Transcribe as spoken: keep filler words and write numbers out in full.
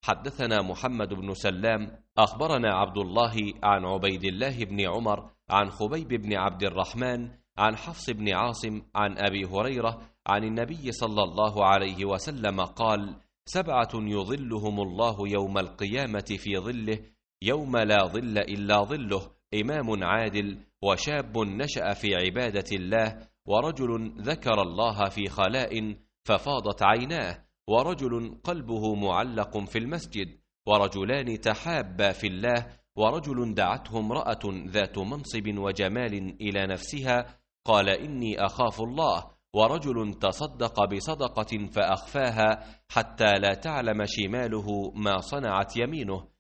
حدثنا محمد بن سلام أخبرنا عبد الله عن عبيد الله بن عمر عن خبيب بن عبد الرحمن عن حفص بن عاصم عن أبي هريرة عن النبي صلى الله عليه وسلم قال: سبعة يظلهم الله يوم القيامة في ظله يوم لا ظل إلا ظله: إمام عادل، وشاب نشأ في عبادة الله، ورجل ذكر الله في خلاء ففاضت عيناه، ورجل قلبه معلق في المسجد، ورجلان تحابا في الله، ورجل دعته امرأة ذات منصب وجمال إلى نفسها قال: إني أخاف الله، ورجل تصدق بصدقة فأخفاها حتى لا تعلم شماله ما صنعت يمينه،